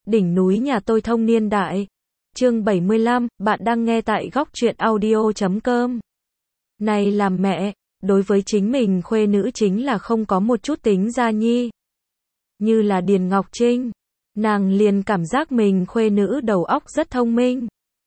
Đỉnh núi nhà tôi thông niên đại. Chương 75, bạn đang nghe tại góc truyện audio.com. Này làm mẹ, đối với chính mình khuê nữ chính là không có một chút tính ra nhi. Như là Điền Ngọc Trinh, nàng liền cảm giác mình khuê nữ đầu óc rất thông minh.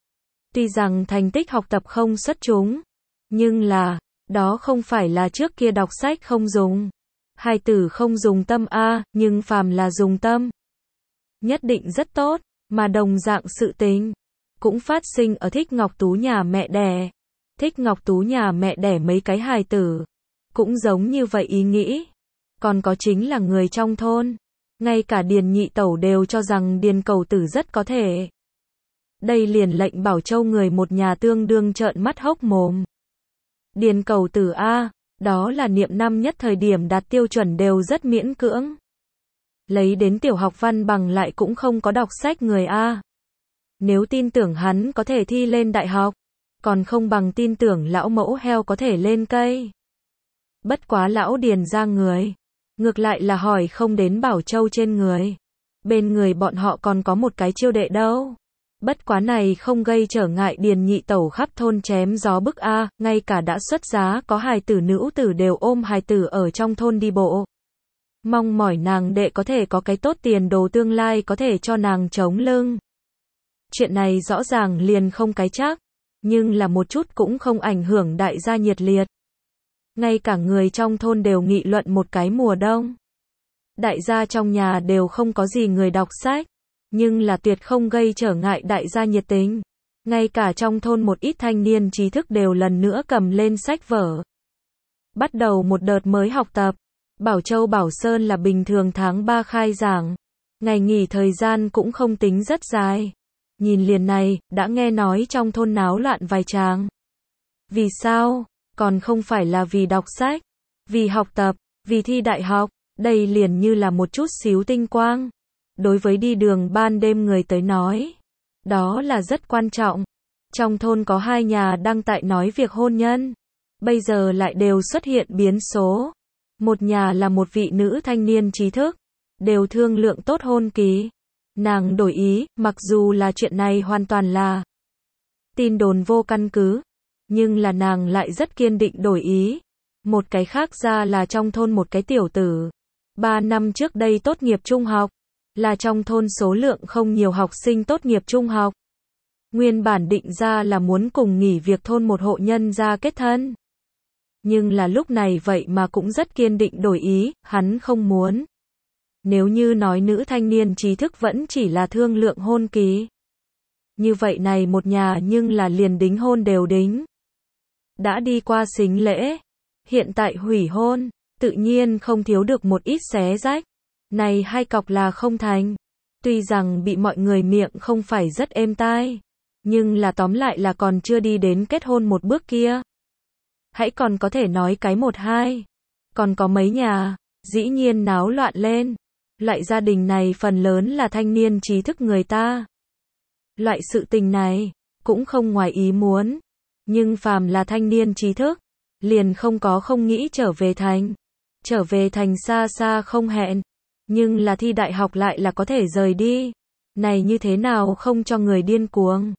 Tuy rằng thành tích học tập không xuất chúng, nhưng là, đó không phải là trước kia đọc sách không dùng. Hài tử không dùng tâm a, nhưng phàm là dùng tâm, nhất định rất tốt, mà đồng dạng sự tình cũng phát sinh ở Thích Ngọc Tú nhà mẹ đẻ. Thích Ngọc Tú nhà mẹ đẻ mấy cái hài tử cũng giống như vậy ý nghĩ. Còn có chính là người trong thôn, ngay cả Điền nhị tẩu đều cho rằng Điền cầu tử rất có thể. Đây liền lệnh Bảo Châu người một nhà tương đương trợn mắt hốc mồm. Điền cầu tử a, đó là niệm năm nhất thời điểm đạt tiêu chuẩn đều rất miễn cưỡng. Lấy đến tiểu học văn bằng lại cũng không có đọc sách người a. Nếu tin tưởng hắn có thể thi lên đại học, còn không bằng tin tưởng lão mẫu heo có thể lên cây. Bất quá lão Điền ra người, ngược lại là hỏi không đến Bảo Châu trên người. Bên người bọn họ còn có một cái chiêu đệ đâu. Bất quá này không gây trở ngại Điền nhị tẩu khắp thôn chém gió bức a, ngay cả đã xuất giá có hài tử nữ tử đều ôm hài tử ở trong thôn đi bộ. Mong mỏi nàng đệ có thể có cái tốt tiền đồ tương lai có thể cho nàng chống lưng. Chuyện này rõ ràng liền không cái chắc, nhưng là một chút cũng không ảnh hưởng đại gia nhiệt liệt. Ngay cả người trong thôn đều nghị luận một cái mùa đông. Đại gia trong nhà đều không có gì người đọc sách, nhưng là tuyệt không gây trở ngại đại gia nhiệt tình. Ngay cả trong thôn một ít thanh niên trí thức đều lần nữa cầm lên sách vở. Bắt đầu một đợt mới học tập. Bảo Châu Bảo Sơn là bình thường tháng 3 khai giảng. Ngày nghỉ thời gian cũng không tính rất dài. Nhìn liền này, đã nghe nói trong thôn náo loạn vài tràng. Vì sao? Còn không phải là vì đọc sách, vì học tập, vì thi đại học. Đây liền như là một chút xíu tinh quang. Đối với đi đường ban đêm người tới nói, đó là rất quan trọng. Trong thôn có hai nhà đang tại nói việc hôn nhân. Bây giờ lại đều xuất hiện biến số. Một nhà là một vị nữ thanh niên trí thức, đều thương lượng tốt hôn kỳ. Nàng đổi ý, mặc dù là chuyện này hoàn toàn là tin đồn vô căn cứ, nhưng là nàng lại rất kiên định đổi ý. Một cái khác ra là trong thôn một cái tiểu tử, 3 năm trước đây tốt nghiệp trung học, là trong thôn số lượng không nhiều học sinh tốt nghiệp trung học. Nguyên bản định ra là muốn cùng nghỉ việc thôn một hộ nhân gia kết thân. Nhưng là lúc này vậy mà cũng rất kiên định đổi ý, hắn không muốn. Nếu như nói nữ thanh niên trí thức vẫn chỉ là thương lượng hôn kỳ. Như vậy này một nhà nhưng là liền đính hôn đều đính. Đã đi qua sính lễ, hiện tại hủy hôn, tự nhiên không thiếu được một ít xé rách. Này hai cọc là không thành. Tuy rằng bị mọi người miệng không phải rất êm tai, nhưng là tóm lại là còn chưa đi đến kết hôn một bước kia. Hãy còn có thể nói cái một hai. Còn có mấy nhà, dĩ nhiên náo loạn lên. Loại gia đình này phần lớn là thanh niên trí thức người ta. Loại sự tình này, cũng không ngoài ý muốn. Nhưng phàm là thanh niên trí thức, liền không có không nghĩ trở về thành. Trở về thành xa xa không hẹn. Nhưng là thi đại học lại là có thể rời đi. Này như thế nào không cho người điên cuồng.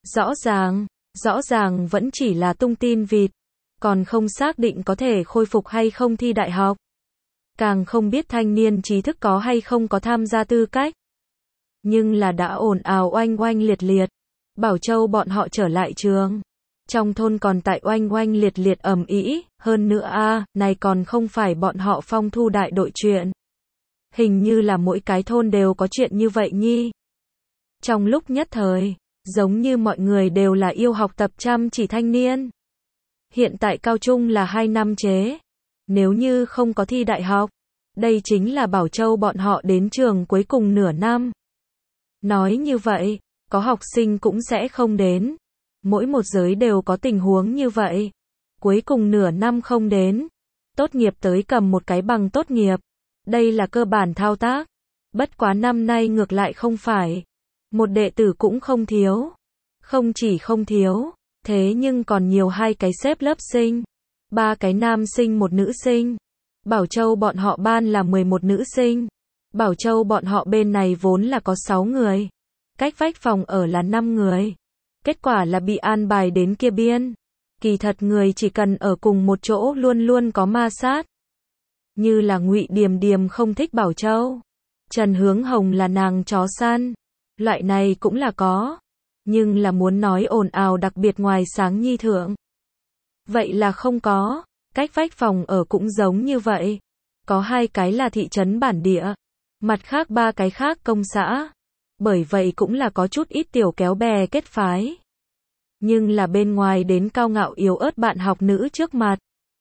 Rõ ràng vẫn chỉ là tung tin vịt. Còn không xác định có thể khôi phục hay không thi đại học. Càng không biết thanh niên trí thức có hay không có tham gia tư cách. Nhưng là đã ồn ào oanh oanh liệt liệt. Bảo Châu bọn họ trở lại trường. Trong thôn còn tại oanh oanh liệt liệt ầm ĩ, hơn nữa này còn không phải bọn họ phong thu đại đội chuyện. Hình như là mỗi cái thôn đều có chuyện như vậy nhi. Trong lúc nhất thời, giống như mọi người đều là yêu học tập chăm chỉ thanh niên. Hiện tại cao trung là 2 năm chế. Nếu như không có thi đại học, đây chính là Bảo Châu bọn họ đến trường cuối cùng nửa năm. Nói như vậy, có học sinh cũng sẽ không đến. Mỗi một giới đều có tình huống như vậy. Cuối cùng nửa năm không đến. Tốt nghiệp tới cầm một cái bằng tốt nghiệp. Đây là cơ bản thao tác. Bất quá năm nay ngược lại không phải. Một đệ tử cũng không thiếu. Không chỉ không thiếu, thế nhưng còn nhiều 2 cái xếp lớp sinh. 3 cái nam sinh 1 nữ sinh. Bảo Châu bọn họ ban là 11 nữ sinh. Bảo Châu bọn họ bên này vốn là có 6 người. Cách vách phòng ở là 5 người. Kết quả là bị an bài đến kia biên. Kỳ thật người chỉ cần ở cùng một chỗ luôn luôn có ma sát. Như là Ngụy Điềm Điềm không thích Bảo Châu. Trần Hướng Hồng là nàng chó săn. Loại này cũng là có. Nhưng là muốn nói ồn ào đặc biệt ngoài sáng nhi thượng. Vậy là không có. Cách vách phòng ở cũng giống như vậy. Có 2 cái là thị trấn bản địa. Mặt khác 3 cái khác công xã. Bởi vậy cũng là có chút ít tiểu kéo bè kết phái. Nhưng là bên ngoài đến cao ngạo yếu ớt bạn học nữ trước mặt.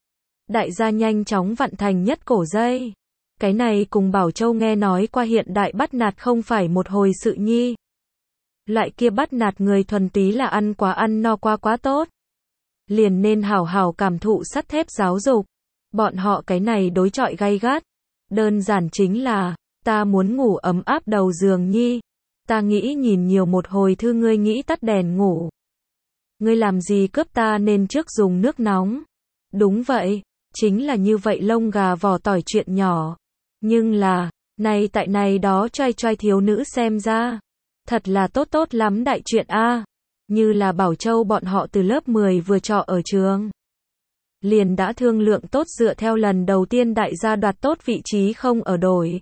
Đại gia nhanh chóng vặn thành nhất cổ dây. Cái này cùng Bảo Châu nghe nói qua hiện đại bắt nạt không phải một hồi sự nhi. Loại kia bắt nạt người thuần túy là ăn no quá tốt. Liền nên hảo hảo cảm thụ sắt thép giáo dục. Bọn họ cái này đối chọi gay gắt. Đơn giản chính là, ta muốn ngủ ấm áp đầu giường nhi. Ta nghĩ nhìn nhiều một hồi thư ngươi nghĩ tắt đèn ngủ. Ngươi làm gì cướp ta nên trước dùng nước nóng. Đúng vậy, chính là như vậy lông gà vỏ tỏi chuyện nhỏ. Nhưng là, này tại này đó trai thiếu nữ xem ra. Thật là tốt lắm đại chuyện a. Như là Bảo Châu bọn họ từ lớp 10 vừa trọ ở trường. Liền đã thương lượng tốt dựa theo lần đầu tiên đại gia đoạt tốt vị trí không ở đổi.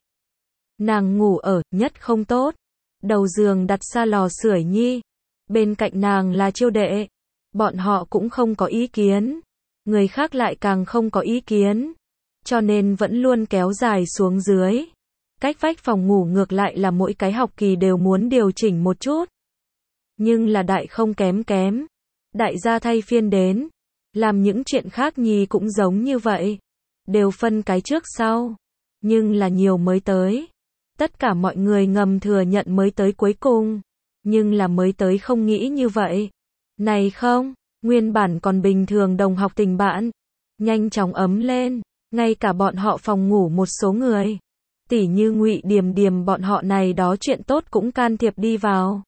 Nàng ngủ ở nhất không tốt. Đầu giường đặt xa lò sưởi nhi. Bên cạnh nàng là Chiêu đệ. Bọn họ cũng không có ý kiến. Người khác lại càng không có ý kiến. Cho nên vẫn luôn kéo dài xuống dưới. Cách vách phòng ngủ ngược lại là mỗi cái học kỳ đều muốn điều chỉnh một chút. Nhưng là đại không kém. Đại gia thay phiên đến. Làm những chuyện khác nhi cũng giống như vậy. Đều phân cái trước sau. Nhưng là nhiều mới tới. Tất cả mọi người ngầm thừa nhận mới tới cuối cùng. Nhưng là mới tới không nghĩ như vậy. Này không, nguyên bản còn bình thường đồng học tình bạn. Nhanh chóng ấm lên. Ngay cả bọn họ phòng ngủ một số người. Tỉ như Ngụy Điềm Điềm bọn họ này đó chuyện tốt cũng can thiệp đi vào.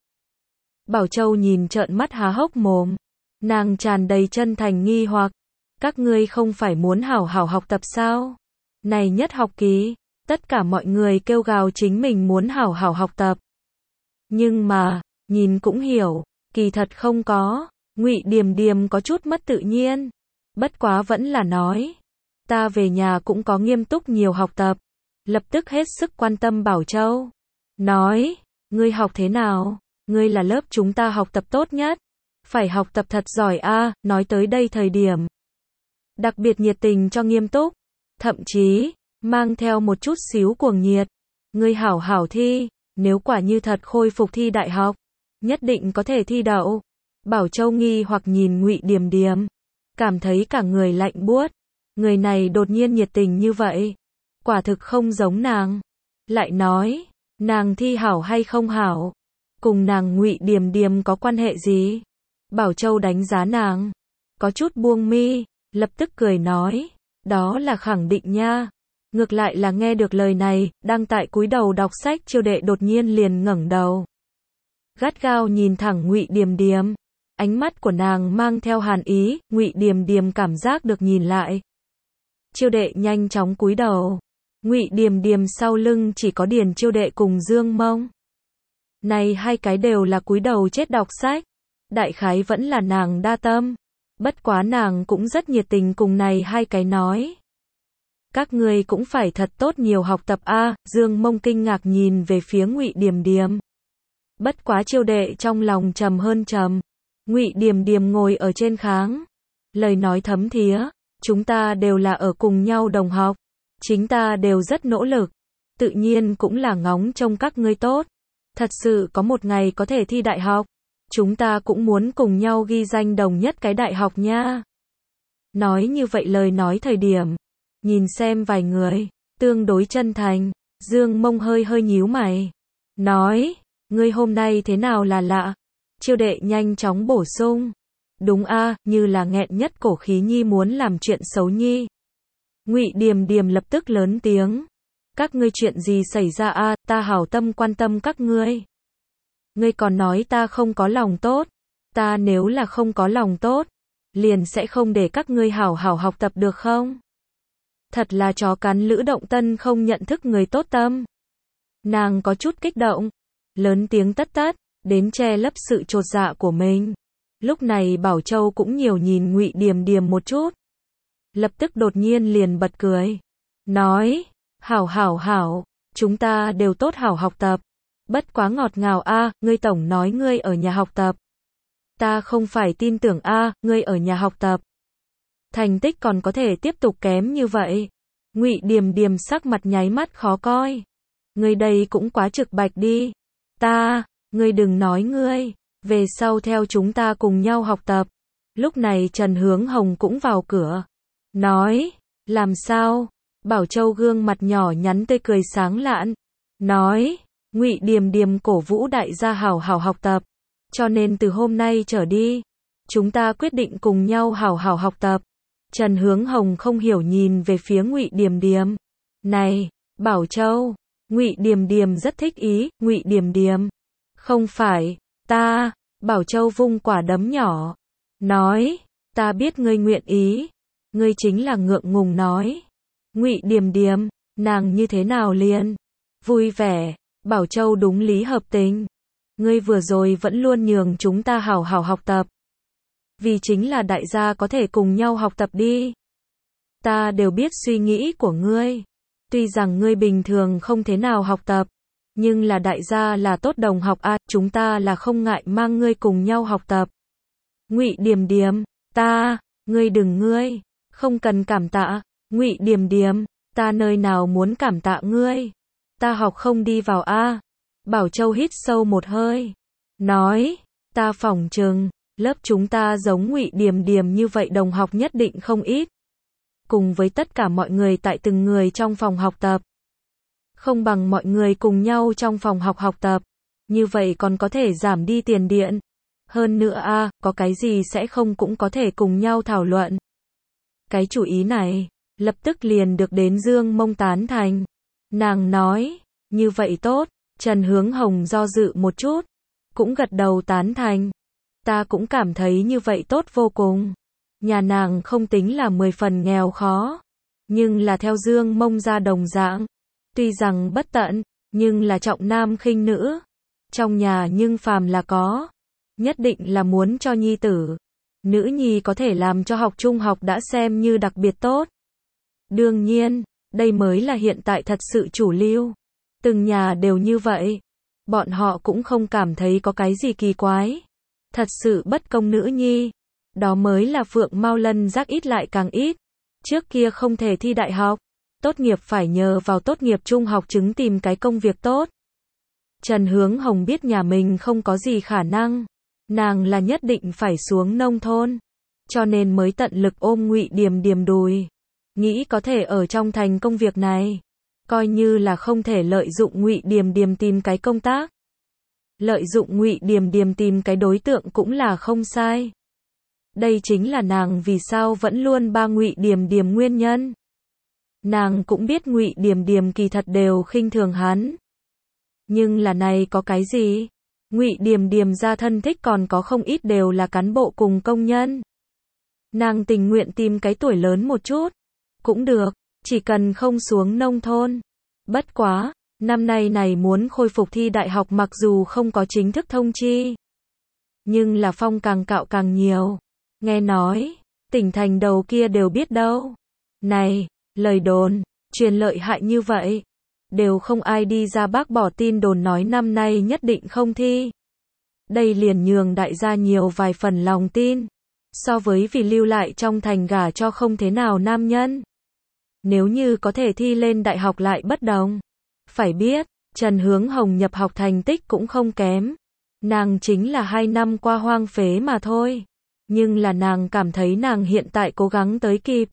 Bảo Châu nhìn trợn mắt há hốc mồm. Nàng tràn đầy chân thành nghi hoặc. Các ngươi không phải muốn hảo hảo học tập sao? Này nhất học kỳ, tất cả mọi người kêu gào chính mình muốn hảo hảo học tập. Nhưng mà, nhìn cũng hiểu, kỳ thật không có. Ngụy Điềm Điềm có chút mất tự nhiên. Bất quá vẫn là nói. Ta về nhà cũng có nghiêm túc nhiều học tập. Lập tức hết sức quan tâm Bảo Châu. Nói, ngươi học thế nào? Ngươi là lớp chúng ta học tập tốt nhất. Phải học tập thật giỏi a. Nói tới đây thời điểm. Đặc biệt nhiệt tình cho nghiêm túc. Thậm chí, mang theo một chút xíu cuồng nhiệt. Ngươi hảo hảo thi, nếu quả như thật khôi phục thi đại học. Nhất định có thể thi đậu. Bảo Châu nghi hoặc nhìn Ngụy Điềm Điềm. Cảm thấy cả người lạnh buốt. Người này đột nhiên nhiệt tình như vậy. Quả thực không giống nàng. Lại nói, nàng thi hảo hay không hảo. Cùng nàng Ngụy Điềm Điềm có quan hệ gì? Bảo Châu đánh giá nàng. Có chút buông mi, lập tức cười nói. Đó là khẳng định nha. Ngược lại là nghe được lời này, đang tại cúi đầu đọc sách Chiêu đệ đột nhiên liền ngẩng đầu. Gắt gao nhìn thẳng Ngụy Điềm Điềm. Ánh mắt của nàng mang theo hàn ý, Ngụy Điềm Điềm cảm giác được nhìn lại. Chiêu đệ nhanh chóng cúi đầu. Ngụy Điềm Điềm sau lưng chỉ có Điền Chiêu đệ cùng Dương Mông. Này 2 cái đều là cúi đầu chết đọc sách. Đại khái vẫn là nàng đa tâm. Bất quá nàng cũng rất nhiệt tình cùng này 2 cái nói. Các ngươi cũng phải thật tốt nhiều học tập a. Dương Mông kinh ngạc nhìn về phía Ngụy Điềm Điềm. Bất quá Chiêu đệ trong lòng trầm hơn trầm. Ngụy Điềm Điềm ngồi ở trên kháng. Lời nói thấm thía. Chúng ta đều là ở cùng nhau đồng học. Chính ta đều rất nỗ lực. Tự nhiên cũng là ngóng trông các ngươi tốt. Thật sự có một ngày có thể thi đại học. Chúng ta cũng muốn cùng nhau ghi danh đồng nhất cái đại học nha. Nói như vậy lời nói thời điểm. Nhìn xem vài người. Tương đối chân thành. Dương Mông hơi nhíu mày. Nói. Ngươi hôm nay thế nào là lạ. Chiêu đệ nhanh chóng bổ sung. Đúng a, như là nghẹn nhất cổ khí nhi muốn làm chuyện xấu nhi. Ngụy Điềm Điềm lập tức lớn tiếng. Các ngươi chuyện gì xảy ra a, ta hảo tâm quan tâm các ngươi. Ngươi còn nói ta không có lòng tốt. Ta nếu là không có lòng tốt, liền sẽ không để các ngươi hảo hảo học tập được không? Thật là chó cắn lữ động tân không nhận thức người tốt tâm. Nàng có chút kích động, lớn tiếng tất tất, đến che lấp sự chột dạ của mình. Lúc này Bảo Châu cũng nhiều nhìn Ngụy Điềm Điềm một chút. Lập tức đột nhiên liền bật cười. Nói, hảo, chúng ta đều tốt hảo học tập. Bất quá ngọt ngào a, ngươi tổng nói ngươi ở nhà học tập. Ta không phải tin tưởng a, ngươi ở nhà học tập. Thành tích còn có thể tiếp tục kém như vậy. Ngụy Điềm Điềm sắc mặt nháy mắt khó coi. Ngươi đây cũng quá trực bạch đi. Ngươi đừng nói ngươi, về sau theo chúng ta cùng nhau học tập. Lúc này Trần Hướng Hồng cũng vào cửa. Nói, làm sao? Bảo Châu gương mặt nhỏ nhắn tươi cười sáng lạn. Nói, Ngụy Điềm Điềm cổ vũ đại gia hảo hảo học tập. Cho nên từ hôm nay trở đi, chúng ta quyết định cùng nhau hảo hảo học tập. Trần Hướng Hồng không hiểu nhìn về phía Ngụy Điềm Điềm. Này, Bảo Châu, Ngụy Điềm Điềm rất thích ý, Ngụy Điềm Điềm. Không phải, ta, Bảo Châu vung quả đấm nhỏ. Nói, ta biết ngươi nguyện ý. Ngươi chính là ngượng ngùng nói. Ngụy Điềm Điềm, nàng như thế nào liền? Vui vẻ, Bảo Châu đúng lý hợp tình. Ngươi vừa rồi vẫn luôn nhường chúng ta hảo hảo học tập. Vì chính là đại gia có thể cùng nhau học tập đi. Ta đều biết suy nghĩ của ngươi. Tuy rằng ngươi bình thường không thế nào học tập, nhưng là đại gia là tốt đồng học a, chúng ta là không ngại mang ngươi cùng nhau học tập. Ngụy Điềm Điềm, ngươi không cần cảm tạ. Ngụy Điềm Điềm, ta nơi nào muốn cảm tạ ngươi. Ta học không đi vào a. Bảo Châu hít sâu một hơi. Nói, ta phỏng chừng, lớp chúng ta giống Ngụy Điềm Điềm như vậy đồng học nhất định không ít. Cùng với tất cả mọi người tại từng người trong phòng học tập. Không bằng mọi người cùng nhau trong phòng học tập. Như vậy còn có thể giảm đi tiền điện. Hơn nữa a, có cái gì sẽ không cũng có thể cùng nhau thảo luận. Cái chủ ý này, lập tức liền được đến Dương Mông tán thành. Nàng nói, như vậy tốt. Trần Hướng Hồng do dự một chút, cũng gật đầu tán thành. Ta cũng cảm thấy như vậy tốt vô cùng. Nhà nàng không tính là 10 phần nghèo khó, nhưng là theo Dương Mông ra đồng dạng. Tuy rằng bất tận, nhưng là trọng nam khinh nữ. Trong nhà nhưng phàm là có, nhất định là muốn cho nhi tử. Nữ nhi có thể làm cho học trung học đã xem như đặc biệt tốt. Đương nhiên, đây mới là hiện tại thật sự chủ lưu. Từng nhà đều như vậy. Bọn họ cũng không cảm thấy có cái gì kỳ quái. Thật sự bất công nữ nhi. Đó mới là Phượng Mao Lân giác ít lại càng ít. Trước kia không thể thi đại học. Tốt nghiệp phải nhờ vào tốt nghiệp trung học chứng tìm cái công việc tốt. Trần Hướng Hồng biết nhà mình không có gì khả năng. Nàng là nhất định phải xuống nông thôn. Cho nên mới tận lực ôm Ngụy Điềm Điềm đùi. Nghĩ có thể ở trong thành công việc này. Coi như là không thể lợi dụng Ngụy Điềm Điềm tìm cái công tác. Lợi dụng Ngụy Điềm Điềm tìm cái đối tượng cũng là không sai. Đây chính là nàng vì sao vẫn luôn ba Ngụy Điềm Điềm nguyên nhân. Nàng cũng biết Ngụy Điềm Điềm kỳ thật đều khinh thường hắn. Nhưng là này có cái gì? Ngụy Điềm Điềm ra thân thích còn có không ít đều là cán bộ cùng công nhân. Nàng tình nguyện tìm cái tuổi lớn một chút. Cũng được, chỉ cần không xuống nông thôn. Bất quá, năm nay này muốn khôi phục thi đại học mặc dù không có chính thức thông chi. Nhưng là phong càng cạo càng nhiều. Nghe nói, tỉnh thành đầu kia đều biết đâu. Này, lời đồn, truyền lợi hại như vậy. Đều không ai đi ra bác bỏ tin đồn nói năm nay nhất định không thi. Đây liền nhường đại gia nhiều vài phần lòng tin. So với vì lưu lại trong thành gả cho không thế nào nam nhân. Nếu như có thể thi lên đại học lại bất đồng. Phải biết, Trần Hướng Hồng nhập học thành tích cũng không kém. Nàng chính là 2 năm qua hoang phế mà thôi. Nhưng là nàng cảm thấy nàng hiện tại cố gắng tới kịp.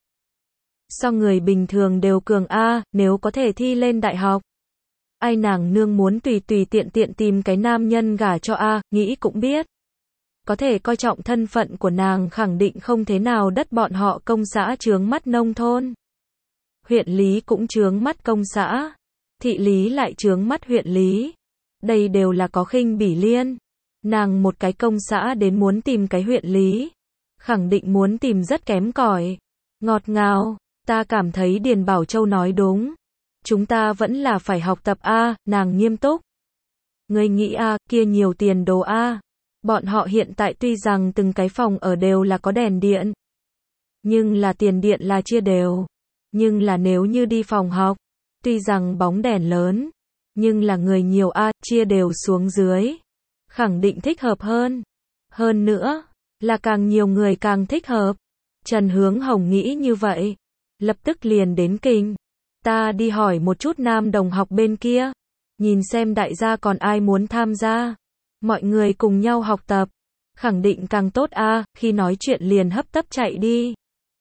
So người bình thường đều cường a, nếu có thể thi lên đại học. Ai nàng nương muốn tùy tùy tiện tiện tìm cái nam nhân gả cho a, nghĩ cũng biết. Có thể coi trọng thân phận của nàng khẳng định không thế nào đất bọn họ công xã chướng mắt nông thôn. Huyện lý cũng chướng mắt công xã. Thị lý lại chướng mắt huyện lý. Đây đều là có khinh bỉ liên. Nàng một cái công xã đến muốn tìm cái huyện lý. Khẳng định muốn tìm rất kém cỏi. Ngọt ngào, ta cảm thấy Điền Bảo Châu nói đúng. Chúng ta vẫn là phải học tập a, nàng nghiêm túc. Ngươi nghĩ a, kia nhiều tiền đồ a. Bọn họ hiện tại tuy rằng từng cái phòng ở đều là có đèn điện, nhưng là tiền điện là chia đều. Nhưng là nếu như đi phòng học, tuy rằng bóng đèn lớn, nhưng là người nhiều a, chia đều xuống dưới. Khẳng định thích hợp hơn. Hơn nữa, là càng nhiều người càng thích hợp. Trần Hướng Hồng nghĩ như vậy. Lập tức liền đến kinh. Ta đi hỏi một chút nam đồng học bên kia. Nhìn xem đại gia còn ai muốn tham gia. Mọi người cùng nhau học tập. Khẳng định càng tốt a, khi nói chuyện liền hấp tấp chạy đi.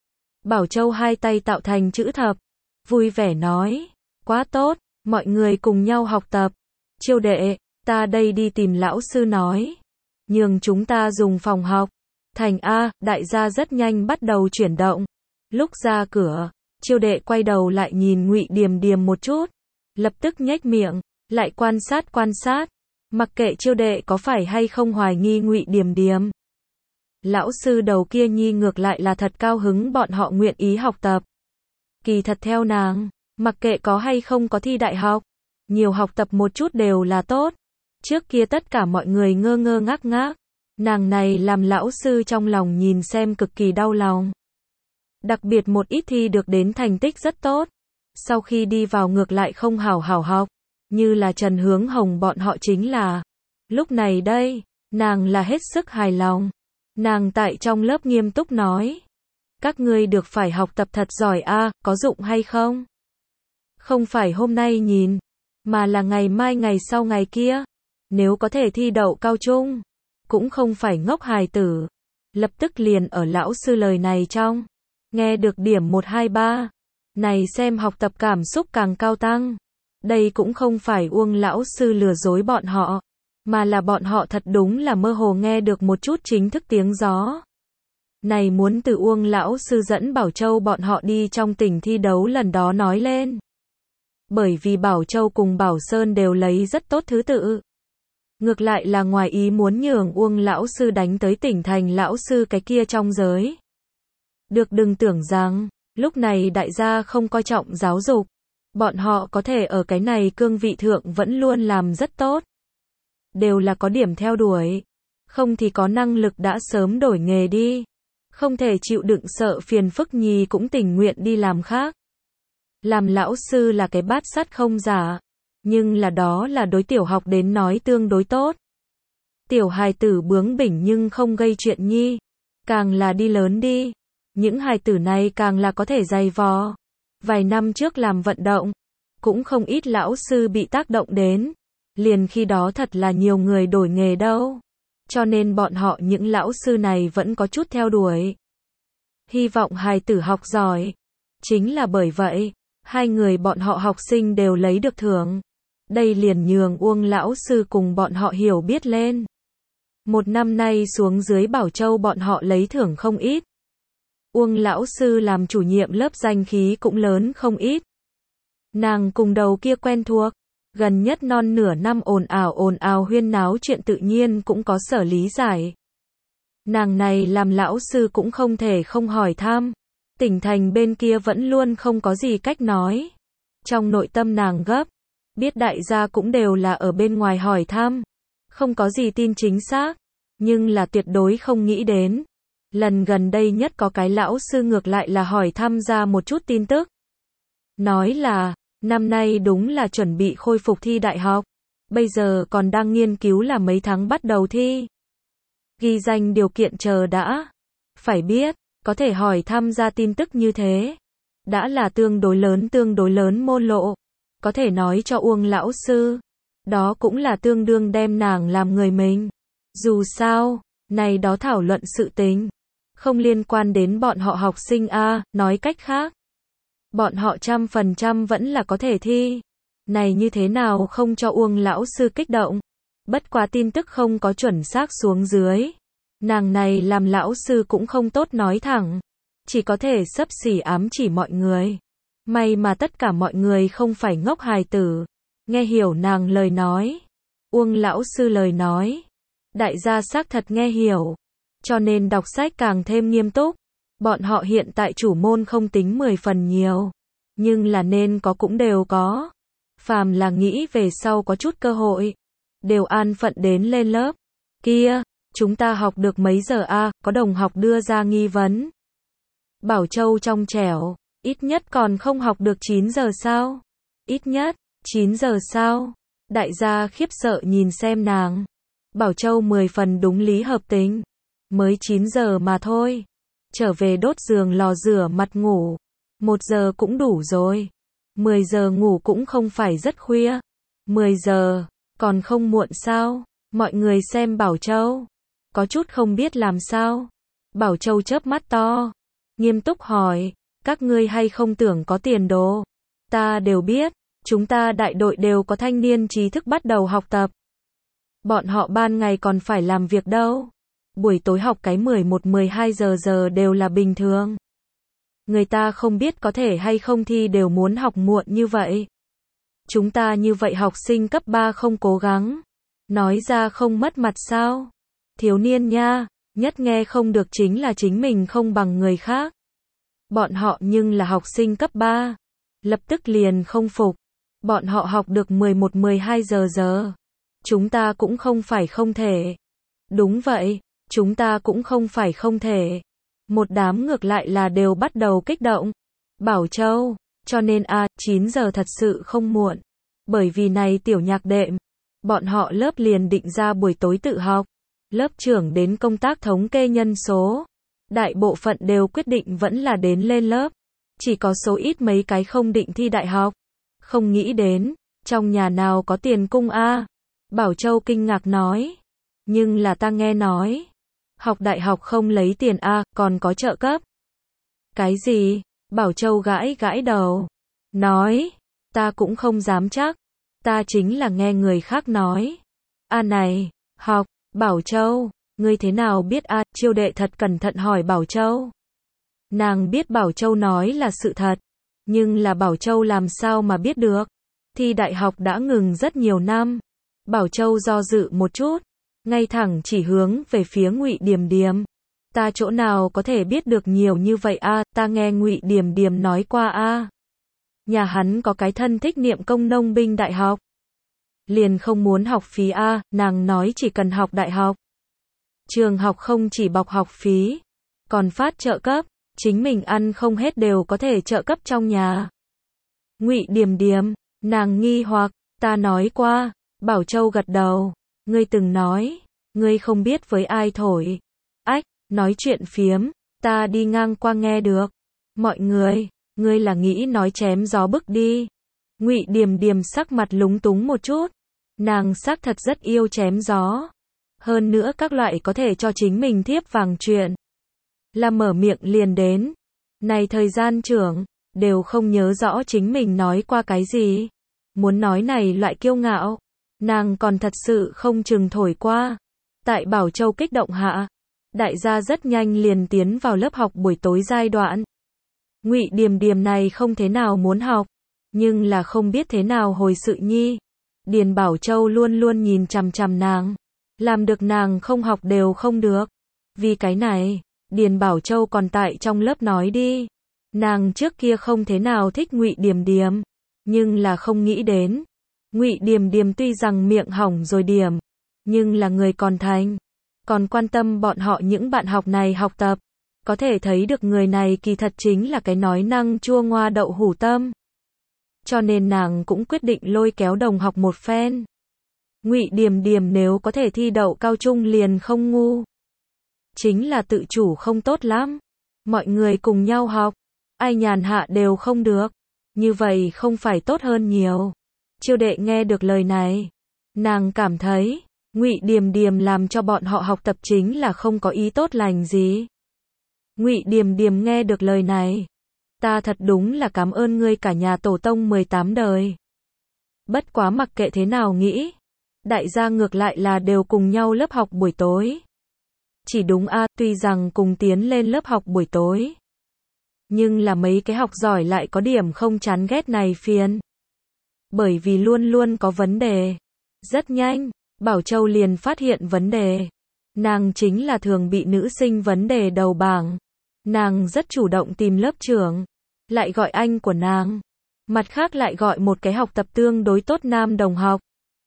Bảo Châu hai tay tạo thành chữ thập. Vui vẻ nói. Quá tốt, mọi người cùng nhau học tập. Chiêu đệ, ta đây đi tìm lão sư nói. Nhường chúng ta dùng phòng học. Thành a, đại gia rất nhanh bắt đầu chuyển động. Lúc ra cửa, Chiêu đệ quay đầu lại nhìn Ngụy Điềm Điềm một chút. Lập tức nhếch miệng, lại quan sát. Mặc kệ Chiêu đệ có phải hay không hoài nghi Ngụy Điềm Điềm. Lão sư đầu kia nhi ngược lại là thật cao hứng bọn họ nguyện ý học tập. Kỳ thật theo nàng, mặc kệ có hay không có thi đại học, nhiều học tập một chút đều là tốt. Trước kia tất cả mọi người ngơ ngơ ngác ngác. Nàng này làm lão sư trong lòng nhìn xem cực kỳ đau lòng. Đặc biệt một ít thi được đến thành tích rất tốt. Sau khi đi vào ngược lại không hảo học. Như là Trần Hướng Hồng bọn họ chính là. Lúc này đây, nàng là hết sức hài lòng. Nàng tại trong lớp nghiêm túc nói. Các ngươi được phải học tập thật giỏi a, có dụng hay không? Không phải hôm nay nhìn, mà là ngày mai ngày sau ngày kia. Nếu có thể thi đậu cao trung, cũng không phải ngốc hài tử. Lập tức liền ở lão sư lời này trong. Nghe được điểm 1, 2, 3. Này xem học tập cảm xúc càng cao tăng. Đây cũng không phải Uông lão sư lừa dối bọn họ. Mà là bọn họ thật đúng là mơ hồ nghe được một chút chính thức tiếng gió. Này muốn từ Uông lão sư dẫn Bảo Châu bọn họ đi trong tỉnh thi đấu lần đó nói lên. Bởi vì Bảo Châu cùng Bảo Sơn đều lấy rất tốt thứ tự. Ngược lại là ngoài ý muốn nhường Uông lão sư đánh tới tỉnh thành lão sư cái kia trong giới. Được đừng tưởng rằng, lúc này đại gia không coi trọng giáo dục. Bọn họ có thể ở cái này cương vị thượng vẫn luôn làm rất tốt. Đều là có điểm theo đuổi. Không thì có năng lực đã sớm đổi nghề đi. Không thể chịu đựng sợ phiền phức nhì cũng tình nguyện đi làm khác. Làm lão sư là cái bát sắt không giả. Nhưng là đó là đối tiểu học đến nói tương đối tốt. Tiểu hài tử bướng bỉnh nhưng không gây chuyện nhi. Càng là đi lớn đi. Những hài tử này càng là có thể dày vò. Vài năm trước làm vận động. Cũng không ít lão sư bị tác động đến. Liền khi đó thật là nhiều người đổi nghề đâu. Cho nên bọn họ những lão sư này vẫn có chút theo đuổi. Hy vọng hài tử học giỏi. Chính là bởi vậy, hai người bọn họ học sinh đều lấy được thưởng. Đây liền nhường Uông lão sư cùng bọn họ hiểu biết lên. Một năm nay xuống dưới Bảo Châu bọn họ lấy thưởng không ít. Uông lão sư làm chủ nhiệm lớp danh khí cũng lớn không ít. Nàng cùng đầu kia quen thuộc. Gần nhất non nửa năm ồn ào huyên náo chuyện tự nhiên cũng có sở lý giải. Nàng này làm lão sư cũng không thể không hỏi thăm. Tỉnh thành bên kia vẫn luôn không có gì cách nói. Trong nội tâm nàng gấp. Biết đại gia cũng đều là ở bên ngoài hỏi thăm. Không có gì tin chính xác. Nhưng là tuyệt đối không nghĩ đến. Lần gần đây nhất có cái lão sư ngược lại là hỏi thăm ra một chút tin tức. Nói là, năm nay đúng là chuẩn bị khôi phục thi đại học. Bây giờ còn đang nghiên cứu là mấy tháng bắt đầu thi. Ghi danh điều kiện chờ đã. Phải biết, có thể hỏi thăm ra tin tức như thế. Đã là tương đối lớn môn lộ. Có thể nói cho Uông lão sư. Đó cũng là tương đương đem nàng làm người mình. Dù sao, này đó thảo luận sự tình. Không liên quan đến bọn họ học sinh a, nói cách khác. Bọn họ 100% vẫn là có thể thi. Này như thế nào không cho Uông lão sư kích động. Bất quá tin tức không có chuẩn xác xuống dưới. Nàng này làm lão sư cũng không tốt nói thẳng. Chỉ có thể xấp xỉ ám chỉ mọi người. May mà tất cả mọi người không phải ngốc hài tử. Nghe hiểu nàng lời nói. Uông lão sư lời nói. Đại gia xác thật nghe hiểu. Cho nên đọc sách càng thêm nghiêm túc. Bọn họ hiện tại chủ môn không tính 10 phần nhiều. nhưng là nên có cũng đều có. Phàm là nghĩ về sau có chút cơ hội, đều an phận đến lên lớp. Kia, chúng ta học được mấy giờ a? Có đồng học đưa ra nghi vấn. Bảo Châu trong trẻo, ít nhất còn không học được 9 giờ sao? Ít nhất, 9 giờ sao? Đại gia khiếp sợ nhìn xem nàng. Bảo Châu 10 phần đúng lý hợp tình. Mới 9 giờ mà thôi. Trở về đốt giường lò rửa mặt ngủ. 1 giờ cũng đủ rồi. 10 giờ ngủ cũng không phải rất khuya. 10 giờ, còn không muộn sao? Mọi người xem Bảo Châu. Có chút không biết làm sao. Bảo Châu chớp mắt to. Nghiêm túc hỏi, các ngươi hay không tưởng có tiền đồ? Ta đều biết, chúng ta đại đội đều có thanh niên trí thức bắt đầu học tập. Bọn họ ban ngày còn phải làm việc đâu. Buổi tối học cái 11-12 giờ đều là bình thường. Người ta không biết có thể hay không thi đều muốn học muộn như vậy. Chúng ta như vậy học sinh cấp 3 không cố gắng. Nói ra không mất mặt sao? Thiếu niên nha, nhất nghe không được chính là chính mình không bằng người khác. Bọn họ nhưng là học sinh cấp 3. Lập tức liền không phục. Bọn họ học được 11-12 giờ. Chúng ta cũng không phải không thể. Đúng vậy, chúng ta cũng không phải không thể. Một đám ngược lại là đều bắt đầu kích động. Bảo Châu, cho nên 9 giờ thật sự không muộn. Bởi vì này tiểu nhạc đệm, bọn họ lớp liền định ra buổi tối tự học. Lớp trưởng đến công tác thống kê nhân số. Đại bộ phận đều quyết định vẫn là đến lên lớp. Chỉ có số ít mấy cái không định thi đại học. Không nghĩ đến, trong nhà nào có tiền cung a? Bảo Châu kinh ngạc nói. Nhưng là ta nghe nói, học đại học không lấy tiền a, còn có trợ cấp. Cái gì? Bảo Châu gãi gãi đầu. Nói, ta cũng không dám chắc. Ta chính là nghe người khác nói. Này, học, Bảo Châu, ngươi thế nào biết a? Chiêu đệ thật cẩn thận hỏi Bảo Châu. Nàng biết Bảo Châu nói là sự thật. Nhưng là Bảo Châu làm sao mà biết được? Thi đại học đã ngừng rất nhiều năm. Bảo Châu do dự một chút, ngay thẳng chỉ hướng về phía Ngụy Điềm Điềm. Ta chỗ nào có thể biết được nhiều như vậy a? Ta nghe Ngụy Điềm Điềm nói qua a. Nhà hắn có cái thân thích niệm công nông binh đại học. Liền không muốn học phí a, nàng nói chỉ cần học đại học. Trường học không chỉ bọc học phí, còn phát trợ cấp, chính mình ăn không hết đều có thể trợ cấp trong nhà. Ngụy Điềm Điềm, nàng nghi hoặc, ta nói qua. Bảo Châu gật đầu, ngươi từng nói, ngươi không biết với ai thổi. Ách, nói chuyện phiếm, ta đi ngang qua nghe được. Mọi người, ngươi là nghĩ nói chém gió bức đi. Ngụy Điềm Điềm sắc mặt lúng túng một chút. Nàng xác thật rất yêu chém gió. Hơn nữa các loại có thể cho chính mình thiếp vàng chuyện. Là mở miệng liền đến. Này thời gian trưởng, đều không nhớ rõ chính mình nói qua cái gì. Muốn nói này loại kiêu ngạo. Nàng còn thật sự không chừng thổi qua. Tại Bảo Châu kích động hạ, đại gia rất nhanh liền tiến vào lớp học buổi tối giai đoạn. Ngụy Điềm Điềm này không thế nào muốn học, nhưng là không biết thế nào hồi sự nhi. Điền Bảo Châu luôn luôn nhìn chằm chằm nàng, làm được nàng không học đều không được. Vì cái này, Điền Bảo Châu còn tại trong lớp nói đi. Nàng trước kia không thế nào thích Ngụy Điềm Điềm, nhưng là không nghĩ đến. Ngụy Điềm Điềm tuy rằng miệng hỏng rồi điểm, nhưng là người còn thành, còn quan tâm bọn họ những bạn học này học tập. Có thể thấy được người này kỳ thật chính là cái nói năng chua ngoa đậu hủ tâm. Cho nên nàng cũng quyết định lôi kéo đồng học một phen. Ngụy Điềm Điềm nếu có thể thi đậu cao trung liền không ngu. Chính là tự chủ không tốt lắm. Mọi người cùng nhau học, ai nhàn hạ đều không được. Như vậy không phải tốt hơn nhiều. Chiêu đệ nghe được lời này, nàng cảm thấy, Ngụy Điềm Điềm làm cho bọn họ học tập chính là không có ý tốt lành gì. Ngụy Điềm Điềm nghe được lời này, ta thật đúng là cảm ơn ngươi cả nhà tổ tông 18 đời. Bất quá mặc kệ thế nào nghĩ, đại gia ngược lại là đều cùng nhau lớp học buổi tối. Chỉ đúng tuy rằng cùng tiến lên lớp học buổi tối, nhưng là mấy cái học giỏi lại có điểm không chán ghét này phiền. Bởi vì luôn luôn có vấn đề. Rất nhanh, Bảo Châu liền phát hiện vấn đề. Nàng chính là thường bị nữ sinh vấn đề đầu bảng. Nàng rất chủ động tìm lớp trưởng. lại gọi anh của nàng. Mặt khác lại gọi một cái học tập tương đối tốt nam đồng học.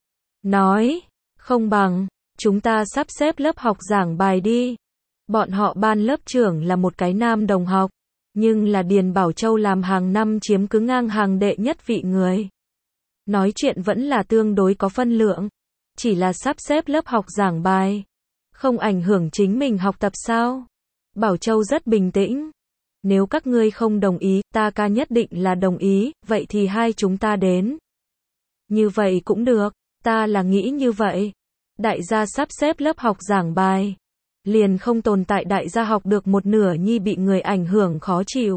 Nói, không bằng, chúng ta sắp xếp lớp học giảng bài đi. Bọn họ ban lớp trưởng là một cái nam đồng học, nhưng là Điền Bảo Châu làm hàng năm chiếm cứ ngang hàng đệ nhất vị người. Nói chuyện vẫn là tương đối có phân lượng, chỉ là sắp xếp lớp học giảng bài, không ảnh hưởng chính mình học tập sao? Bảo Châu rất bình tĩnh. Nếu các ngươi không đồng ý, ta ca nhất định là đồng ý, vậy thì hai chúng ta đến. Như vậy cũng được, ta là nghĩ như vậy. Đại gia sắp xếp lớp học giảng bài, liền không tồn tại đại gia học được một nửa nhi bị người ảnh hưởng khó chịu.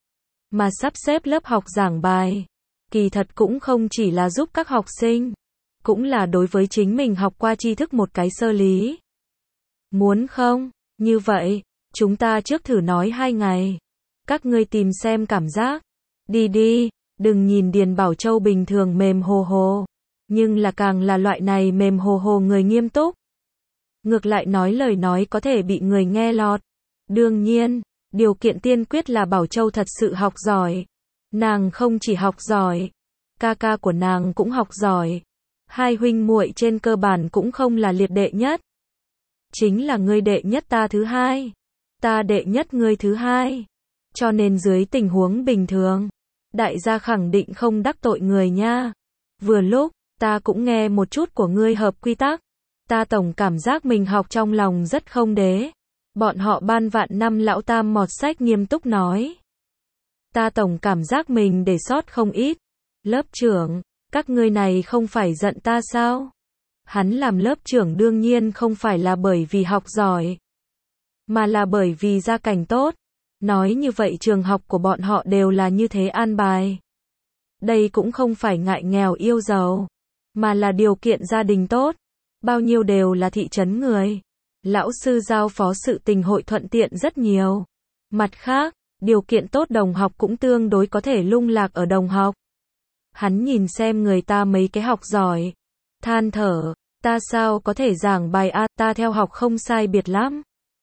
Mà sắp xếp lớp học giảng bài, kỳ thật cũng không chỉ là giúp các học sinh, cũng là đối với chính mình học qua tri thức một cái sơ lý. Muốn không? Như vậy, chúng ta trước thử nói 2 ngày. Các ngươi tìm xem cảm giác. Đi đi, đừng nhìn Điền Bảo Châu bình thường mềm hồ hồ, nhưng là càng là loại này mềm hồ hồ người nghiêm túc. Ngược lại nói lời nói có thể bị người nghe lọt. Đương nhiên, điều kiện tiên quyết là Bảo Châu thật sự học giỏi. Nàng không chỉ học giỏi, ca ca của nàng cũng học giỏi. Hai huynh muội trên cơ bản cũng không là liệt đệ nhất. Chính là ngươi đệ nhất ta thứ hai, ta đệ nhất ngươi thứ hai. Cho nên dưới tình huống bình thường, đại gia khẳng định không đắc tội người nha. Vừa lúc, ta cũng nghe một chút của ngươi hợp quy tắc. Ta tổng cảm giác mình học trong lòng rất không đế. Bọn họ ban vạn năm lão tam mọt sách nghiêm túc nói. Ta tổng cảm giác mình để sót không ít. Lớp trưởng, các ngươi này không phải giận ta sao? Hắn làm lớp trưởng đương nhiên không phải là bởi vì học giỏi, mà là bởi vì gia cảnh tốt. Nói như vậy trường học của bọn họ đều là như thế an bài. Đây cũng không phải ngại nghèo yêu giàu, mà là điều kiện gia đình tốt. Bao nhiêu đều là thị trấn người. Lão sư giao phó sự tình hội thuận tiện rất nhiều. Mặt khác, điều kiện tốt đồng học cũng tương đối có thể lung lạc ở đồng học. Hắn nhìn xem người ta mấy cái học giỏi, than thở, ta sao có thể giảng bài a, ta theo học không sai biệt lắm.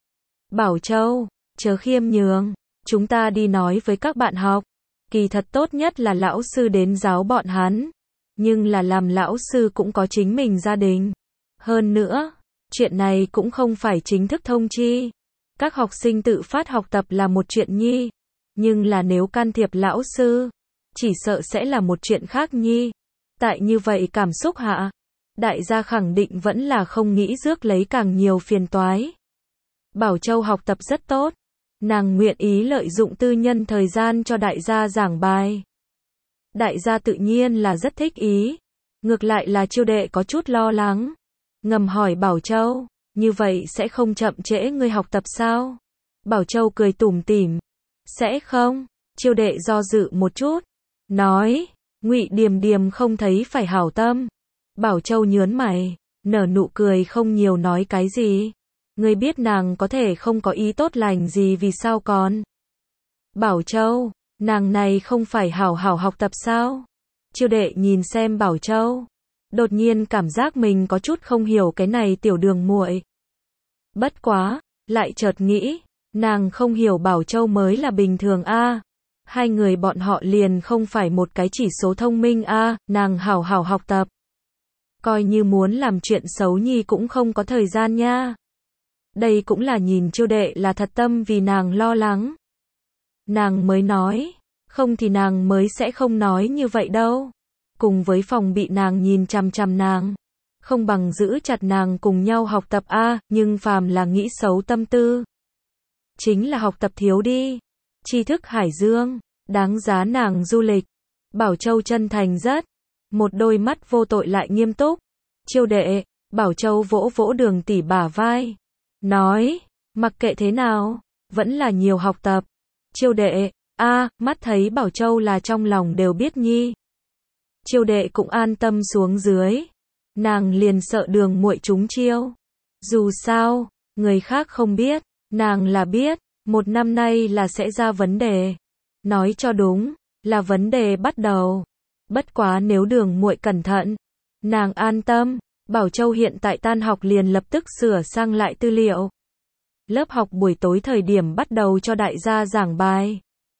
Bảo Châu, chớ khiêm nhường, chúng ta đi nói với các bạn học. Kỳ thật tốt nhất là lão sư đến giáo bọn hắn, nhưng là làm lão sư cũng có chính mình gia đình. Hơn nữa, chuyện này cũng không phải chính thức thông chi. Các học sinh tự phát học tập là một chuyện nhi, nhưng là nếu can thiệp lão sư, chỉ sợ sẽ là một chuyện khác nhi. Tại như vậy cảm xúc hạ, đại gia khẳng định vẫn là không nghĩ rước lấy càng nhiều phiền toái. Bảo Châu học tập rất tốt, nàng nguyện ý lợi dụng tư nhân thời gian cho đại gia giảng bài. Đại gia tự nhiên là rất thích ý, ngược lại là Chiêu đệ có chút lo lắng. Ngầm hỏi Bảo Châu, như vậy sẽ không chậm trễ ngươi học tập sao? Bảo Châu cười tủm tỉm, sẽ không. Chiêu đệ do dự một chút, nói, Ngụy Điềm Điềm không thấy phải hảo tâm. Bảo Châu nhớn mày, nở nụ cười không nhiều nói cái gì. Ngươi biết nàng có thể không có ý tốt lành gì vì sao còn? Bảo Châu, nàng này không phải hảo hảo học tập sao? Chiêu đệ nhìn xem Bảo Châu, đột nhiên cảm giác mình có chút không hiểu cái này tiểu đường muội. Bất quá, lại chợt nghĩ, nàng không hiểu Bảo Châu mới là bình thường a. Hai người bọn họ liền không phải một cái chỉ số thông minh a, nàng hảo hảo học tập. Coi như muốn làm chuyện xấu nhi cũng không có thời gian nha. Đây cũng là nhìn Chiêu đệ là thật tâm vì nàng lo lắng. Nàng mới nói, không thì nàng mới sẽ không nói như vậy đâu. Cùng với phòng bị nàng nhìn chằm chằm nàng, không bằng giữ chặt nàng cùng nhau học tập a, nhưng phàm là nghĩ xấu tâm tư, chính là học tập thiếu đi. Tri thức hải dương, đáng giá nàng du lịch. Bảo Châu chân thành rất, một đôi mắt vô tội lại nghiêm túc. Chiêu đệ, Bảo Châu vỗ vỗ Đường tỷ bả vai, nói, mặc kệ thế nào, vẫn là nhiều học tập. Chiêu đệ, mắt thấy Bảo Châu là trong lòng đều biết nhi. Chiêu đệ cũng an tâm xuống dưới. Nàng liền sợ Đường muội trúng chiêu. Dù sao, người khác không biết, nàng là biết, một năm nay là sẽ ra vấn đề. Nói cho đúng, là vấn đề bắt đầu. Bất quá nếu Đường muội cẩn thận, nàng an tâm. Bảo Châu hiện tại tan học liền lập tức sửa sang lại tư liệu. Lớp học buổi tối thời điểm bắt đầu cho đại gia giảng bài.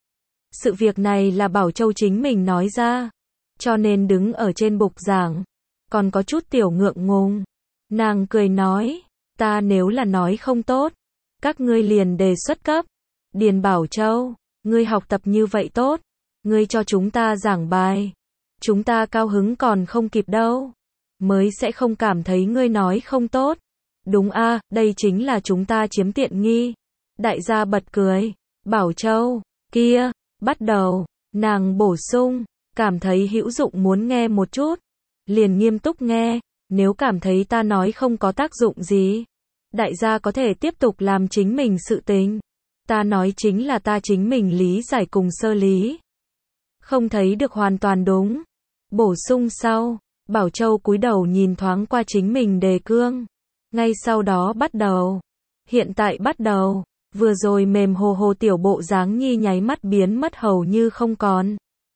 Sự việc này là Bảo Châu chính mình nói ra, cho nên đứng ở trên bục giảng, còn có chút tiểu ngượng ngùng. Nàng cười nói, ta nếu là nói không tốt, các ngươi liền đề xuất cấp. Điền Bảo Châu, ngươi học tập như vậy tốt, ngươi cho chúng ta giảng bài, chúng ta cao hứng còn không kịp đâu, mới sẽ không cảm thấy ngươi nói không tốt. Đúng a, đây chính là chúng ta chiếm tiện nghi. Đại gia bật cười. Bảo Châu, kia, bắt đầu, nàng bổ sung, cảm thấy hữu dụng muốn nghe một chút, liền nghiêm túc nghe, nếu cảm thấy ta nói không có tác dụng gì, đại gia có thể tiếp tục làm chính mình sự tình. Ta nói chính là ta chính mình lý giải cùng sơ lý. Không thấy được hoàn toàn đúng. Bổ sung sau, Bảo Châu cúi đầu nhìn thoáng qua chính mình đề cương. Ngay sau đó bắt đầu. Hiện tại bắt đầu. Vừa rồi mềm hồ hồ tiểu bộ dáng nhi nháy mắt biến mất hầu như không còn.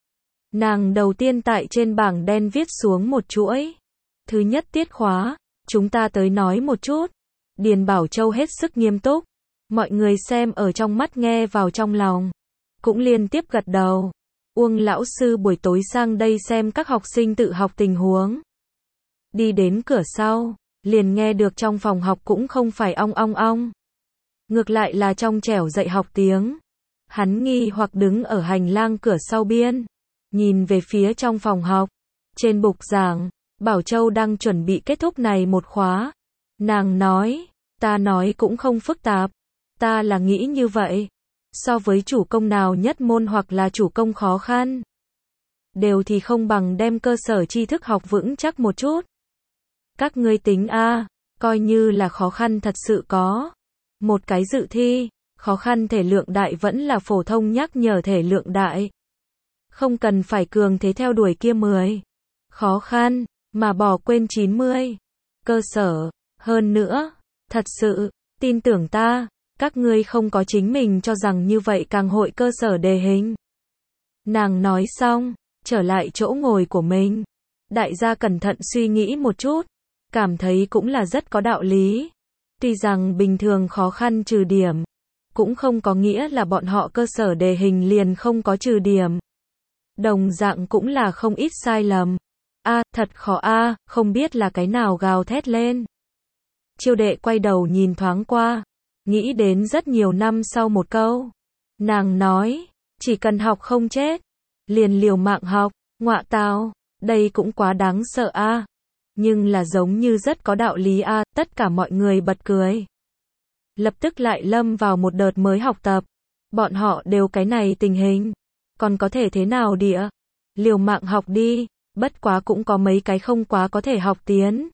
Nàng đầu tiên tại trên bảng đen viết xuống một chuỗi. Thứ nhất tiết khóa, chúng ta tới nói một chút. Điền Bảo Châu hết sức nghiêm túc. Mọi người xem ở trong mắt nghe vào trong lòng. Cũng liên tiếp gật đầu. Uông lão sư buổi tối sang đây xem các học sinh tự học tình huống. Đi đến cửa sau, liền nghe được trong phòng học cũng không phải ong ong ong. Ngược lại là trong trẻo dạy học tiếng. Hắn nghi hoặc đứng ở hành lang cửa sau biên, nhìn về phía trong phòng học. Trên bục giảng, Bảo Châu đang chuẩn bị kết thúc này một khóa. Nàng nói, ta nói cũng không phức tạp. Ta là nghĩ như vậy. So với chủ công nào nhất môn hoặc là chủ công khó khăn, đều thì không bằng đem cơ sở tri thức học vững chắc một chút. Các ngươi tính a, coi như là khó khăn thật sự có. Một cái dự thi, khó khăn thể lượng đại vẫn là phổ thông nhắc nhở thể lượng đại. Không cần phải cường thế theo đuổi kia 10. Khó khăn, mà bỏ quên 90. Cơ sở, hơn nữa, thật sự, tin tưởng ta, các ngươi không có chính mình cho rằng như vậy càng hội cơ sở đề hình. Nàng nói xong, trở lại chỗ ngồi của mình. Đại gia cẩn thận suy nghĩ một chút, cảm thấy cũng là rất có đạo lý. Tuy rằng bình thường khó khăn trừ điểm, cũng không có nghĩa là bọn họ cơ sở đề hình liền không có trừ điểm. Đồng dạng cũng là không ít sai lầm. A, thật khó a, không biết là cái nào gào thét lên. Chiêu đệ quay đầu nhìn thoáng qua, nghĩ đến rất nhiều năm sau một câu. Nàng nói, chỉ cần học không chết, liền liều mạng học, ngọa tào, đây cũng quá đáng sợ a. Nhưng là giống như rất có đạo lý a, tất cả mọi người bật cười. Lập tức lại lâm vào một đợt mới học tập. Bọn họ đều cái này tình hình, còn có thể thế nào địa? Liều mạng học đi, bất quá cũng có mấy cái không quá có thể học tiến.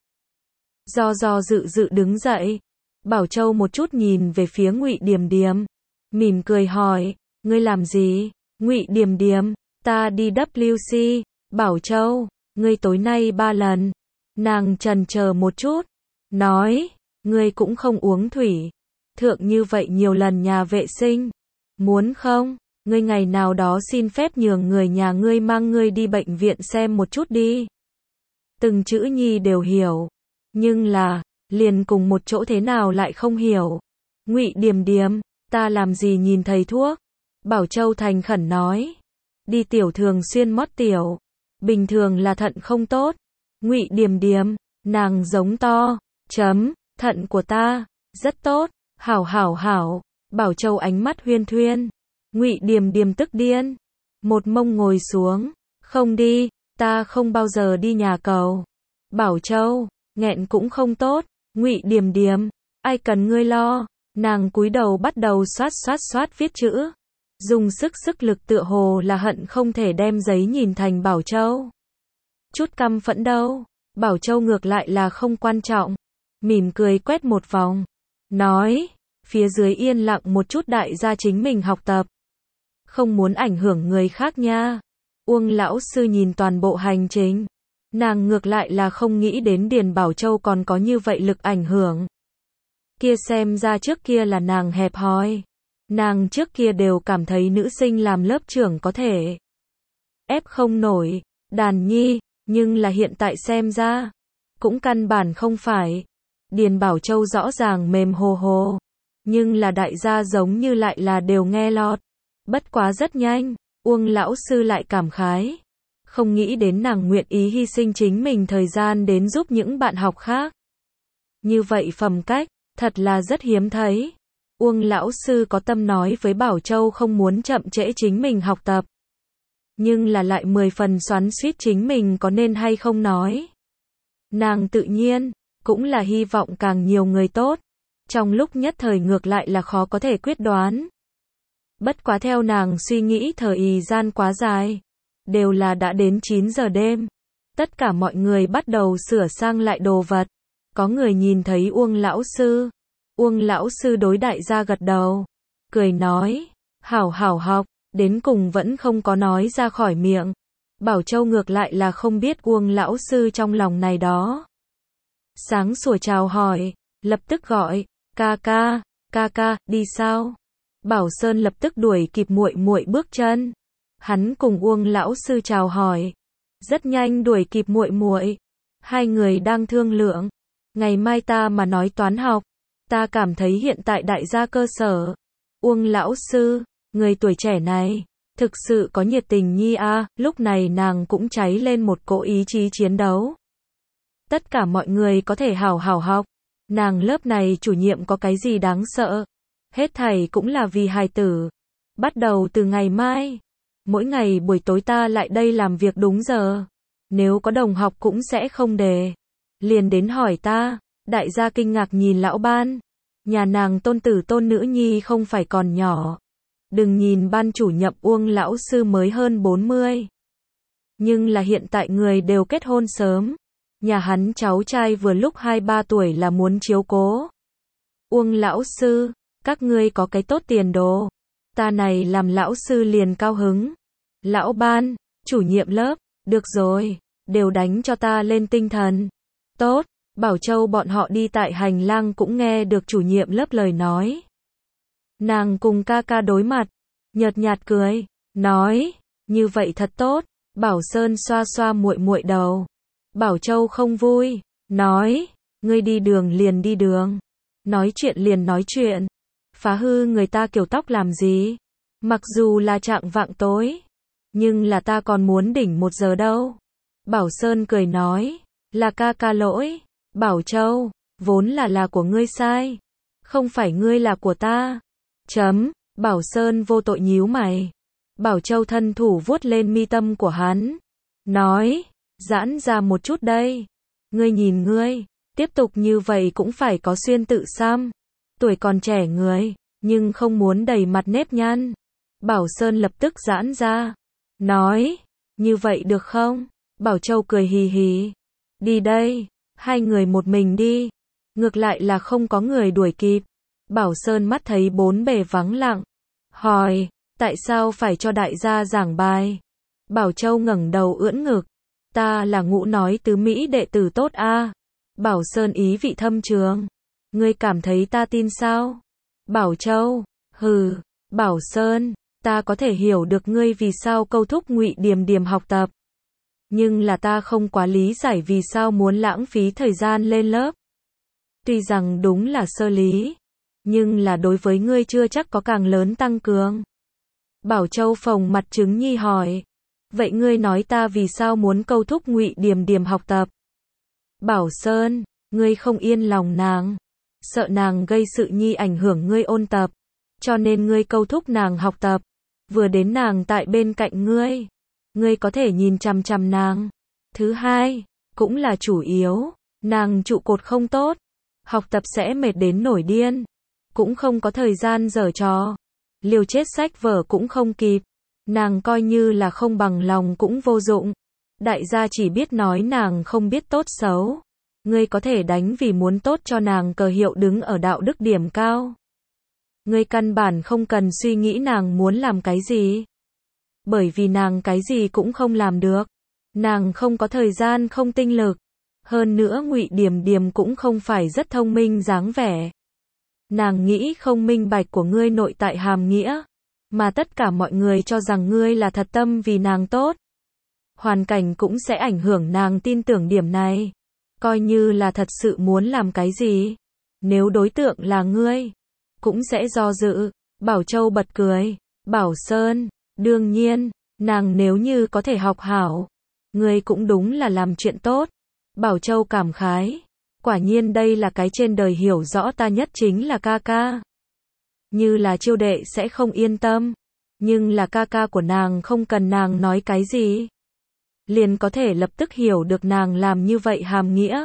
Do dự đứng dậy. Bảo Châu một chút nhìn về phía Ngụy Điềm Điềm, mỉm cười hỏi, ngươi làm gì? Ngụy Điềm Điềm, ta đi WC. Bảo Châu, ngươi tối nay 3 lần. Nàng chần chờ một chút, nói, ngươi cũng không uống thủy, thượng như vậy nhiều lần nhà vệ sinh, muốn không, ngươi ngày nào đó xin phép nhường người nhà ngươi mang ngươi đi bệnh viện xem một chút đi. Từng chữ nhi đều hiểu, nhưng là, liền cùng một chỗ thế nào lại không hiểu. Ngụy Điềm Điềm, ta làm gì nhìn thầy thuốc? Bảo Châu thành khẩn nói, đi tiểu thường xuyên mót tiểu, bình thường là thận không tốt. Ngụy Điềm Điềm, nàng giống to, thận của ta, rất tốt, hảo. Bảo Châu ánh mắt huyên thuyên. Ngụy Điềm Điềm tức điên, một mông ngồi xuống, không đi, ta không bao giờ đi nhà cầu. Bảo Châu, nghẹn cũng không tốt. Ngụy Điềm Điềm, ai cần ngươi lo. Nàng cúi đầu bắt đầu xoát viết chữ, dùng sức lực tựa hồ là hận không thể đem giấy nhìn thành Bảo Châu. Chút căm phẫn đâu, Bảo Châu ngược lại là không quan trọng, mỉm cười quét một vòng, nói, phía dưới yên lặng một chút đại gia chính mình học tập, không muốn ảnh hưởng người khác nha. Uông lão sư nhìn toàn bộ hành trình, nàng ngược lại là không nghĩ đến Điền Bảo Châu còn có như vậy lực ảnh hưởng. Kia xem ra trước kia là nàng hẹp hòi, nàng trước kia đều cảm thấy nữ sinh làm lớp trưởng có thể ép không nổi, đàn nhi. Nhưng là hiện tại xem ra, cũng căn bản không phải. Điền Bảo Châu rõ ràng mềm hồ hồ, nhưng là đại gia giống như lại là đều nghe lọt. Bất quá rất nhanh, Uông lão sư lại cảm khái. Không nghĩ đến nàng nguyện ý hy sinh chính mình thời gian đến giúp những bạn học khác. Như vậy phẩm cách, thật là rất hiếm thấy. Uông lão sư có tâm nói với Bảo Châu không muốn chậm trễ chính mình học tập. Nhưng là lại 10 phần xoắn xuýt chính mình có nên hay không nói. Nàng tự nhiên, cũng là hy vọng càng nhiều người tốt. Trong lúc nhất thời ngược lại là khó có thể quyết đoán. Bất quá theo nàng suy nghĩ thời gian quá dài. Đều là đã đến 9 giờ đêm. Tất cả mọi người bắt đầu sửa sang lại đồ vật. Có người nhìn thấy Uông lão sư. Uông lão sư đối đại gia gật đầu. Cười nói, hảo hảo học, đến cùng vẫn không có nói ra khỏi miệng. Bảo Châu ngược lại là không biết Uông lão sư trong lòng này đó. Sáng sủa chào hỏi, lập tức gọi, ca ca, đi sao? Bảo Sơn lập tức đuổi kịp muội muội bước chân. Hắn cùng Uông lão sư chào hỏi, rất nhanh đuổi kịp muội muội. Hai người đang thương lượng, ngày mai ta mà nói toán học, ta cảm thấy hiện tại đại gia cơ sở. Uông lão sư, người tuổi trẻ này, thực sự có nhiệt tình nhi a. Lúc này nàng cũng cháy lên một cỗ ý chí chiến đấu. Tất cả mọi người có thể hảo hảo học. Nàng lớp này chủ nhiệm có cái gì đáng sợ. Hết thảy cũng là vì hài tử. Bắt đầu từ ngày mai, mỗi ngày buổi tối ta lại đây làm việc đúng giờ. Nếu có đồng học cũng sẽ không đề. Liền đến hỏi ta. Đại gia kinh ngạc nhìn lão ban. Nhà nàng tôn tử tôn nữ nhi không phải còn nhỏ. Đừng nhìn ban chủ nhiệm Uông lão sư mới hơn 40. Nhưng là hiện tại người đều kết hôn sớm. Nhà hắn cháu trai vừa lúc 2-3 tuổi là muốn chiếu cố. Uông lão sư, các ngươi có cái tốt tiền đồ. Ta này làm lão sư liền cao hứng. Lão ban, chủ nhiệm lớp, được rồi, đều đánh cho ta lên tinh thần. Tốt, Bảo Châu bọn họ đi tại hành lang cũng nghe được chủ nhiệm lớp lời nói. Nàng cùng ca ca đối mặt, nhợt nhạt cười, nói, như vậy thật tốt. Bảo Sơn xoa xoa muội muội đầu. Bảo Châu không vui, nói, ngươi đi đường liền đi đường, nói chuyện liền nói chuyện, phá hư người ta kiểu tóc làm gì? Mặc dù là trạng vạng tối, nhưng là ta còn muốn đỉnh 1 giờ đâu. Bảo Sơn cười nói, là ca ca lỗi. Bảo Châu, vốn là của ngươi sai, không phải ngươi là của ta. Bảo Sơn vô tội nhíu mày. Bảo Châu thân thủ vuốt lên mi tâm của hắn, nói, giãn ra một chút đây. Ngươi nhìn ngươi, tiếp tục như vậy cũng phải có xuyên tự xăm. Tuổi còn trẻ người, nhưng không muốn đầy mặt nếp nhăn. Bảo Sơn lập tức giãn ra, nói, như vậy được không? Bảo Châu cười hì hì, đi đây, hai người một mình đi. Ngược lại là không có người đuổi kịp. Bảo Sơn mắt thấy bốn bề vắng lặng, hỏi, tại sao phải cho đại gia giảng bài? Bảo Châu ngẩng đầu ưỡn ngực, ta là Ngũ nói tứ Mỹ đệ tử tốt a. Bảo Sơn ý vị thâm trường, ngươi cảm thấy ta tin sao? Bảo Châu, hừ. Bảo Sơn, ta có thể hiểu được ngươi vì sao câu thúc Ngụy Điềm Điềm học tập. Nhưng là ta không quá lý giải vì sao muốn lãng phí thời gian lên lớp. Tuy rằng đúng là sơ lý, nhưng là đối với ngươi chưa chắc có càng lớn tăng cường. Bảo Châu phồng mặt trứng nhi hỏi, vậy ngươi nói ta vì sao muốn câu thúc Ngụy Điềm Điềm học tập? Bảo Sơn, ngươi không yên lòng nàng, sợ nàng gây sự nhi ảnh hưởng ngươi ôn tập, cho nên ngươi câu thúc nàng học tập. Vừa đến nàng tại bên cạnh ngươi có thể nhìn chằm chằm nàng. Thứ hai, cũng là chủ yếu, nàng trụ cột không tốt, học tập sẽ mệt đến nổi điên, cũng không có thời gian giở trò, liều chết sách vở cũng không kịp. Nàng coi như là không bằng lòng cũng vô dụng. Đại gia chỉ biết nói nàng không biết tốt xấu. Ngươi có thể đánh vì muốn tốt cho nàng cờ hiệu đứng ở đạo đức điểm cao. Ngươi căn bản không cần suy nghĩ nàng muốn làm cái gì. Bởi vì nàng cái gì cũng không làm được. Nàng không có thời gian không tinh lực. Hơn nữa Ngụy Điềm Điềm cũng không phải rất thông minh dáng vẻ. Nàng nghĩ không minh bạch của ngươi nội tại hàm nghĩa. Mà tất cả mọi người cho rằng ngươi là thật tâm vì nàng tốt. Hoàn cảnh cũng sẽ ảnh hưởng nàng tin tưởng điểm này. Coi như là thật sự muốn làm cái gì. Nếu đối tượng là ngươi, cũng sẽ do dự. Bảo Châu bật cười. Bảo Sơn, Đương nhiên, nàng nếu như có thể học hảo, ngươi cũng đúng là làm chuyện tốt. Bảo Châu cảm khái, quả nhiên đây là cái trên đời hiểu rõ ta nhất chính là ca ca. Như là Chiêu đệ sẽ không yên tâm, nhưng là ca ca của nàng không cần nàng nói cái gì, liền có thể lập tức hiểu được nàng làm như vậy hàm nghĩa.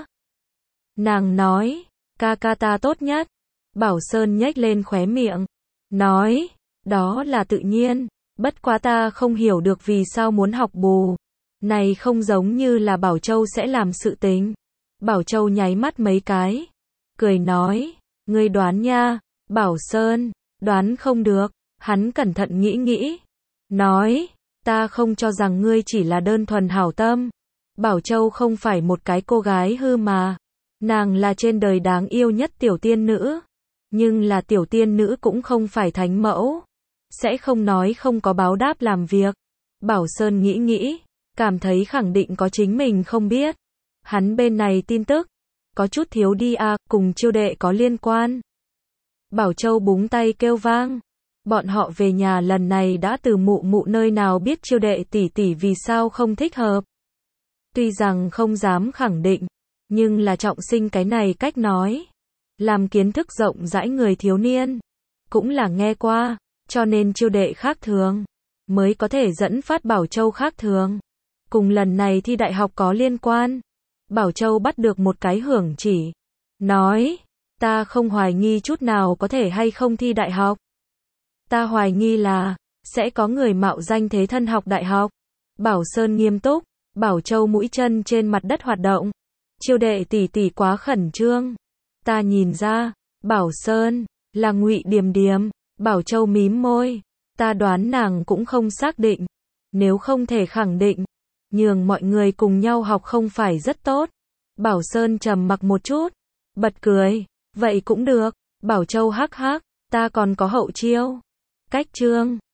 Nàng nói, ca ca ta tốt nhất. Bảo Sơn nhếch lên khóe miệng, nói, đó là tự nhiên, bất quá ta không hiểu được vì sao muốn học bù. Này không giống như là Bảo Châu sẽ làm sự tình. Bảo Châu nháy mắt mấy cái, cười nói, ngươi đoán nha. Bảo Sơn, đoán không được. Hắn cẩn thận nghĩ nghĩ, nói, ta không cho rằng ngươi chỉ là đơn thuần hảo tâm. Bảo Châu không phải một cái cô gái hư mà. Nàng là trên đời đáng yêu nhất tiểu tiên nữ. Nhưng là tiểu tiên nữ cũng không phải thánh mẫu. Sẽ không nói không có báo đáp làm việc. Bảo Sơn nghĩ nghĩ, cảm thấy khẳng định có chính mình không biết. Hắn bên này tin tức, có chút thiếu đi à, cùng Chiêu đệ có liên quan. Bảo Châu búng tay kêu vang. Bọn họ về nhà lần này đã từ mụ mụ nơi nào biết Chiêu đệ tỷ tỷ vì sao không thích hợp. Tuy rằng không dám khẳng định, nhưng là trọng sinh cái này cách nói. Làm kiến thức rộng rãi người thiếu niên, cũng là nghe qua, cho nên Chiêu đệ khác thường, mới có thể dẫn phát Bảo Châu khác thường. Cùng lần này thi đại học có liên quan. Bảo Châu bắt được một cái hưởng chỉ. Nói, ta không hoài nghi chút nào có thể hay không thi đại học. Ta hoài nghi là, sẽ có người mạo danh thế thân học đại học. Bảo Sơn nghiêm túc, Bảo Châu mũi chân trên mặt đất hoạt động. Chiêu đệ tỷ tỷ quá khẩn trương. Ta nhìn ra, Bảo Sơn, là Ngụy Điềm Điềm. Bảo Châu mím môi. Ta đoán nàng cũng không xác định. Nếu không thể khẳng định, nhường mọi người cùng nhau học không phải rất tốt. Bảo Sơn trầm mặc một chút, bật cười, vậy cũng được. Bảo Châu hắc hắc, ta còn có hậu chiêu. Cách chương